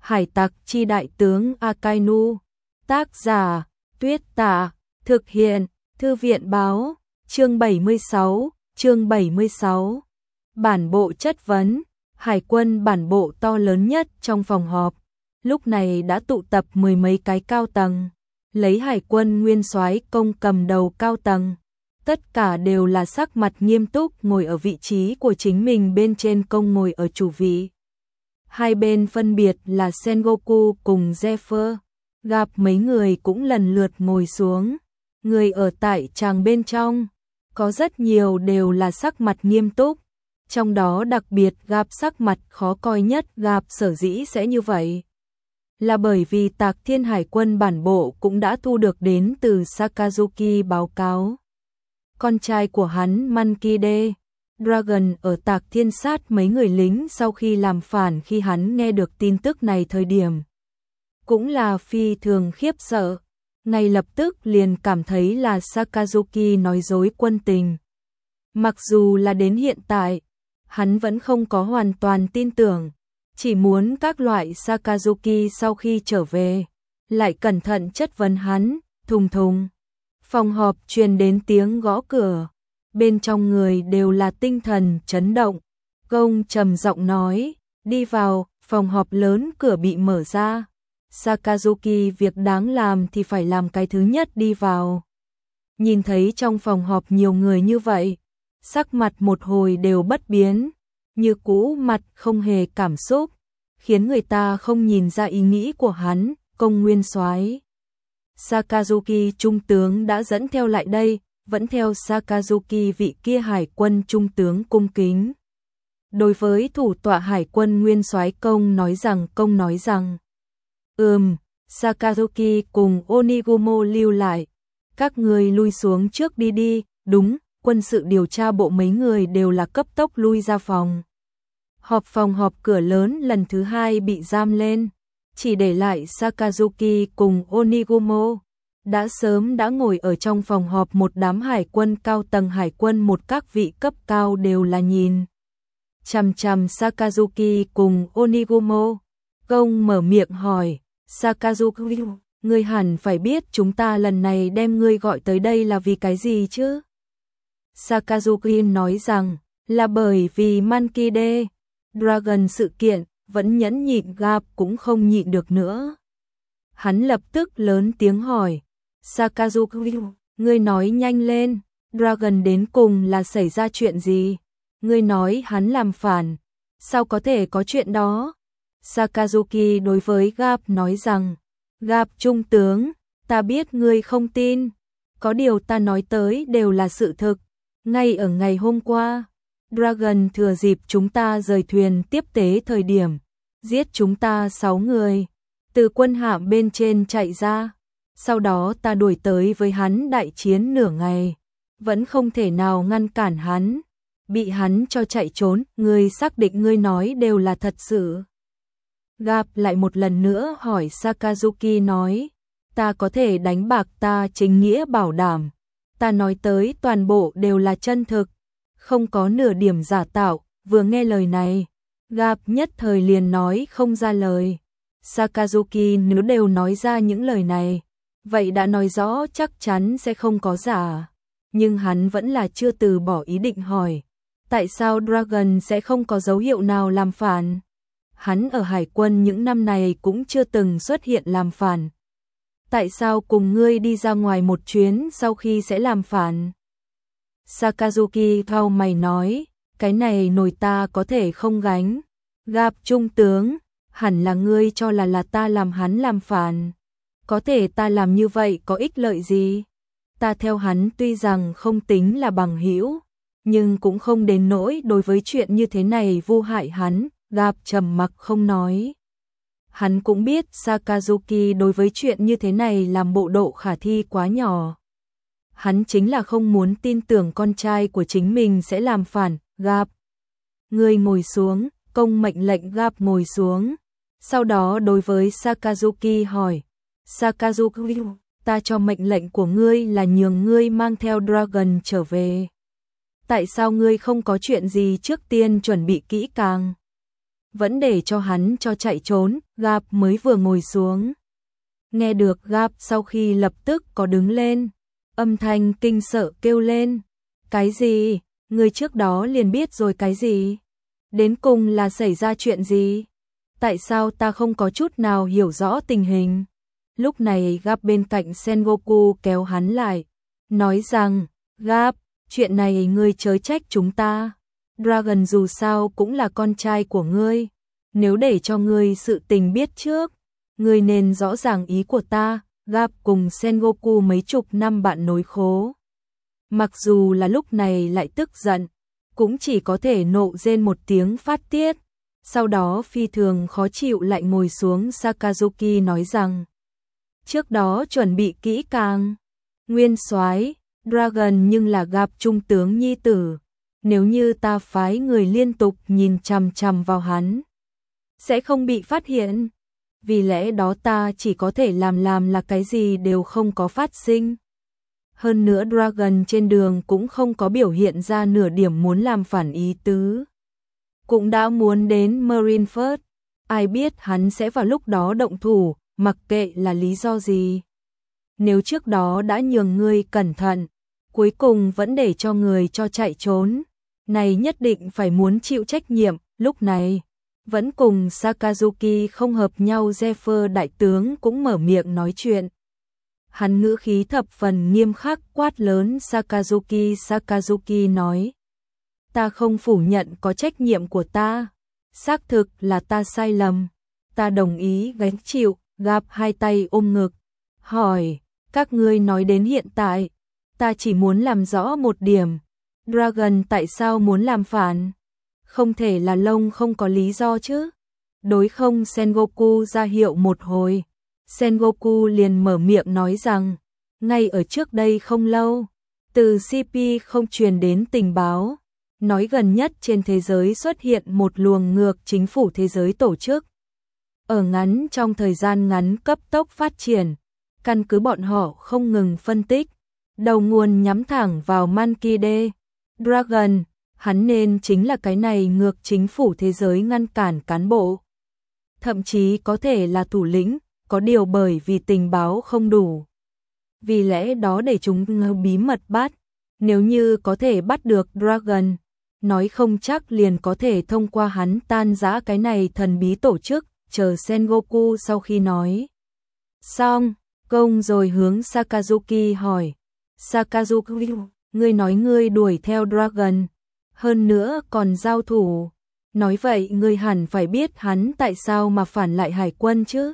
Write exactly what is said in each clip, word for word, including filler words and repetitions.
Hải tặc chi đại tướng Akainu. Tác giả, Tuyết Tạ. Thực hiện, Thư viện báo. Chương bảy mươi sáu, chương bảy mươi sáu. Bản bộ chất vấn. Hải quân bản bộ to lớn nhất trong phòng họp. Lúc này đã tụ tập mười mấy cái cao tầng. Lấy hải quân nguyên soái Công cầm đầu cao tầng. Tất cả đều là sắc mặt nghiêm túc ngồi ở vị trí của chính mình, bên trên Công ngồi ở chủ vị. Hai bên phân biệt là Sengoku cùng Zephyr. Gặp mấy người cũng lần lượt ngồi xuống. Người ở tại tràng bên trong, có rất nhiều đều là sắc mặt nghiêm túc. Trong đó đặc biệt gặp sắc mặt khó coi nhất. Gặp sở dĩ sẽ như vậy là bởi vì Tạc Thiên Hải quân bản bộ cũng đã thu được đến từ Sakazuki báo cáo. Con trai của hắn Mankide Dragon ở Tạc Thiên sát mấy người lính sau khi làm phản. Khi hắn nghe được tin tức này thời điểm cũng là phi thường khiếp sợ, ngay lập tức liền cảm thấy là Sakazuki nói dối quân tình. Mặc dù là đến hiện tại, hắn vẫn không có hoàn toàn tin tưởng, chỉ muốn các loại Sakazuki sau khi trở về, lại cẩn thận chất vấn hắn. Thùng thùng. Phòng họp truyền đến tiếng gõ cửa, bên trong người đều là tinh thần chấn động. Gông trầm giọng nói, đi vào. Phòng họp lớn cửa bị mở ra. Sakazuki việc đáng làm thì phải làm cái thứ nhất đi vào. Nhìn thấy trong phòng họp nhiều người như vậy, sắc mặt một hồi đều bất biến, như cũ mặt không hề cảm xúc, khiến người ta không nhìn ra ý nghĩ của hắn. Công nguyên soái Sakazuki trung tướng đã dẫn theo lại đây, vẫn theo Sakazuki vị kia hải quân trung tướng cung kính. Đối với thủ tọa hải quân nguyên soái Công nói rằng Công nói rằng Ừm, Sakazuki cùng Onigumo lưu lại. Các người lui xuống trước đi đi. Đúng, quân sự điều tra bộ mấy người đều là cấp tốc lui ra phòng. Họp phòng họp cửa lớn lần thứ hai bị giam lên. Chỉ để lại Sakazuki cùng Onigumo. Đã sớm đã ngồi ở trong phòng họp một đám hải quân cao tầng hải quân, một các vị cấp cao đều là nhìn chằm chằm Sakazuki cùng Onigumo. Gông mở miệng hỏi, Sakazuki, ngươi hẳn phải biết chúng ta lần này đem ngươi gọi tới đây là vì cái gì chứ? Sakazuki nói rằng, là bởi vì Mankide Dragon sự kiện. Vẫn nhẫn nhịn, Gap cũng không nhịn được nữa. Hắn lập tức lớn tiếng hỏi, Sakazuki, ngươi nói nhanh lên, Dragon đến cùng là xảy ra chuyện gì? Ngươi nói hắn làm phản, sao có thể có chuyện đó? Sakazuki đối với Gap nói rằng, Gap trung tướng, ta biết ngươi không tin, có điều ta nói tới đều là sự thực. Ngay ở ngày hôm qua, Dragon thừa dịp chúng ta rời thuyền tiếp tế thời điểm, giết chúng ta sáu người, từ quân hạm bên trên chạy ra. Sau đó ta đuổi tới với hắn đại chiến nửa ngày, vẫn không thể nào ngăn cản hắn, bị hắn cho chạy trốn. Ngươi xác định ngươi nói đều là thật sự? Gap lại một lần nữa hỏi. Sakazuki nói, ta có thể đánh bạc, ta chính nghĩa bảo đảm, ta nói tới toàn bộ đều là chân thực, không có nửa điểm giả tạo. Vừa nghe lời này, Gap nhất thời liền nói không ra lời. Sakazuki nếu đều nói ra những lời này, vậy đã nói rõ chắc chắn sẽ không có giả. Nhưng hắn vẫn là chưa từ bỏ ý định hỏi, tại sao Dragon sẽ không có dấu hiệu nào làm phản? Hắn ở hải quân những năm này cũng chưa từng xuất hiện làm phản. Tại sao cùng ngươi đi ra ngoài một chuyến sau khi sẽ làm phản? Sakazuki cau mày nói, cái này nổi ta có thể không gánh. Gap trung tướng, hẳn là ngươi cho là là ta làm hắn làm phản. Có thể ta làm như vậy có ích lợi gì? Ta theo hắn tuy rằng không tính là bằng hữu, nhưng cũng không đến nỗi đối với chuyện như thế này vu hại hắn. Gap trầm mặc không nói. Hắn cũng biết Sakazuki đối với chuyện như thế này làm bộ độ khả thi quá nhỏ. Hắn chính là không muốn tin tưởng con trai của chính mình sẽ làm phản. Gap, ngươi ngồi xuống. Công mệnh lệnh Gap ngồi xuống. Sau đó đối với Sakazuki hỏi, Sakazuki, ta cho mệnh lệnh của ngươi là nhường ngươi mang theo Dragon trở về. Tại sao ngươi không có chuyện gì trước tiên chuẩn bị kỹ càng? vẫn để cho hắn cho chạy trốn, Gap mới vừa ngồi xuống. Nghe được Gap sau khi lập tức có đứng lên, âm thanh kinh sợ kêu lên. Cái gì? Người trước đó liền biết rồi cái gì? Đến cùng là xảy ra chuyện gì? Tại sao ta không có chút nào hiểu rõ tình hình? Lúc này Gap bên cạnh Sengoku kéo hắn lại, nói rằng, Gap, chuyện này ngươi chớ trách chúng ta. Dragon dù sao cũng là con trai của ngươi. Nếu để cho ngươi sự tình biết trước, ngươi nên rõ ràng ý của ta. Gap cùng Sengoku mấy chục năm bạn nối khố. Mặc dù là lúc này lại tức giận, cũng chỉ có thể nộ rên một tiếng phát tiết. Sau đó phi thường khó chịu lại ngồi xuống. Sakazuki nói rằng, trước đó chuẩn bị kỹ càng. Nguyên soái Dragon nhưng là Gap trung tướng nhi tử. Nếu như ta phái người liên tục nhìn chằm chằm vào hắn, sẽ không bị phát hiện. Vì lẽ đó ta chỉ có thể làm làm là cái gì đều không có phát sinh. Hơn nữa Dragon trên đường cũng không có biểu hiện ra nửa điểm muốn làm phản ý tứ. Cũng đã muốn đến Marineford, ai biết hắn sẽ vào lúc đó động thủ, mặc kệ là lý do gì. Nếu trước đó đã nhường ngươi cẩn thận, cuối cùng vẫn để cho người cho chạy trốn, này nhất định phải muốn chịu trách nhiệm. Lúc này, vẫn cùng Sakazuki không hợp nhau, Zephyr đại tướng cũng mở miệng nói chuyện. Hắn ngữ khí thập phần nghiêm khắc quát lớn Sakazuki. Sakazuki nói, ta không phủ nhận có trách nhiệm của ta, xác thực là ta sai lầm, ta đồng ý gánh chịu. Gap hai tay ôm ngực, hỏi, các ngươi nói đến hiện tại, ta chỉ muốn làm rõ một điểm, Dragon tại sao muốn làm phản? Không thể là lông không có lý do chứ? Đối không? Sengoku ra hiệu một hồi, Sengoku liền mở miệng nói rằng, ngay ở trước đây không lâu, từ xê pê không truyền đến tình báo, nói gần nhất trên thế giới xuất hiện một luồng ngược chính phủ thế giới tổ chức. Ở ngắn trong thời gian ngắn cấp tốc phát triển, căn cứ bọn họ không ngừng phân tích, đầu nguồn nhắm thẳng vào Mankide. Dragon, hắn nên chính là cái này ngược chính phủ thế giới ngăn cản cán bộ. Thậm chí có thể là thủ lĩnh, có điều bởi vì tình báo không đủ. Vì lẽ đó để chúng bí mật bắt, nếu như có thể bắt được Dragon, nói không chắc liền có thể thông qua hắn tan rã cái này thần bí tổ chức. Chờ Sengoku sau khi nói xong, công rồi hướng Sakazuki hỏi, Sakazuki, ngươi nói ngươi đuổi theo Dragon, hơn nữa còn giao thủ, nói vậy ngươi hẳn phải biết hắn tại sao mà phản lại hải quân chứ?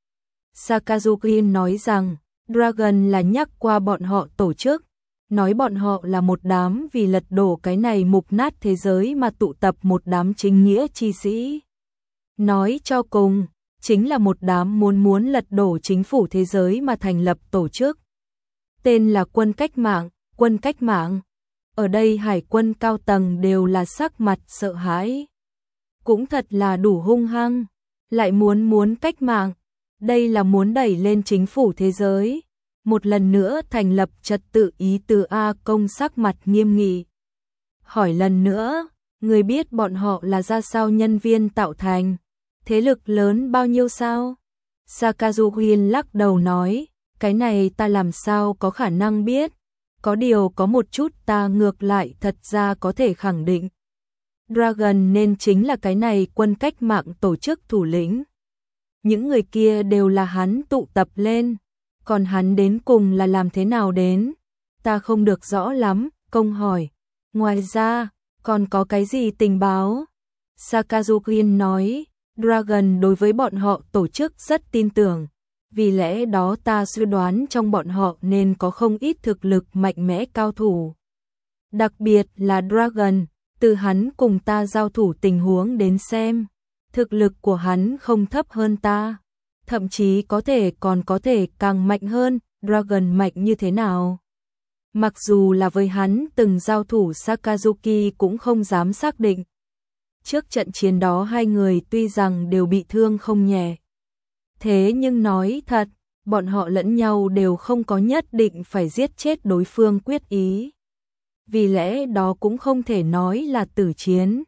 Sakazuki nói rằng, Dragon là nhắc qua bọn họ tổ chức, nói bọn họ là một đám vì lật đổ cái này mục nát thế giới mà tụ tập một đám chính nghĩa chi sĩ. Nói cho cùng, chính là một đám muốn muốn lật đổ chính phủ thế giới mà thành lập tổ chức. Tên là quân cách mạng, quân cách mạng. Ở đây hải quân cao tầng đều là sắc mặt sợ hãi. Cũng thật là đủ hung hăng, lại muốn muốn cách mạng. Đây là muốn đẩy lên chính phủ thế giới. Một lần nữa thành lập trật tự ý tứ. A Công sắc mặt nghiêm nghị. Hỏi lần nữa, người biết bọn họ là ra sao nhân viên tạo thành? Thế lực lớn bao nhiêu sao? Sakazuki lắc đầu nói, cái này ta làm sao có khả năng biết, có điều có một chút ta ngược lại thật ra có thể khẳng định. Dragon nên chính là cái này quân cách mạng tổ chức thủ lĩnh. Những người kia đều là hắn tụ tập lên, còn hắn đến cùng là làm thế nào đến? Ta không được rõ lắm. Công hỏi, ngoài ra, còn có cái gì tình báo? Sakazuki nói, Dragon đối với bọn họ tổ chức rất tin tưởng, vì lẽ đó ta suy đoán trong bọn họ nên có không ít thực lực mạnh mẽ cao thủ. Đặc biệt là Dragon, từ hắn cùng ta giao thủ tình huống đến xem, thực lực của hắn không thấp hơn ta, thậm chí có thể còn có thể càng mạnh hơn. Dragon mạnh như thế nào? Mặc dù là với hắn từng giao thủ, Sakazuki cũng không dám xác định. Trước trận chiến đó hai người tuy rằng đều bị thương không nhẹ, thế nhưng nói thật, bọn họ lẫn nhau đều không có nhất định phải giết chết đối phương quyết ý. Vì lẽ đó cũng không thể nói là tử chiến.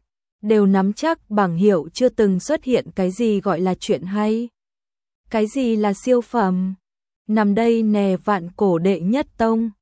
đều nắm chắc bảng hiệu chưa từng xuất hiện cái gì gọi là chuyện hay. Cái gì là siêu phẩm? Nằm đây nè vạn cổ đệ nhất tông.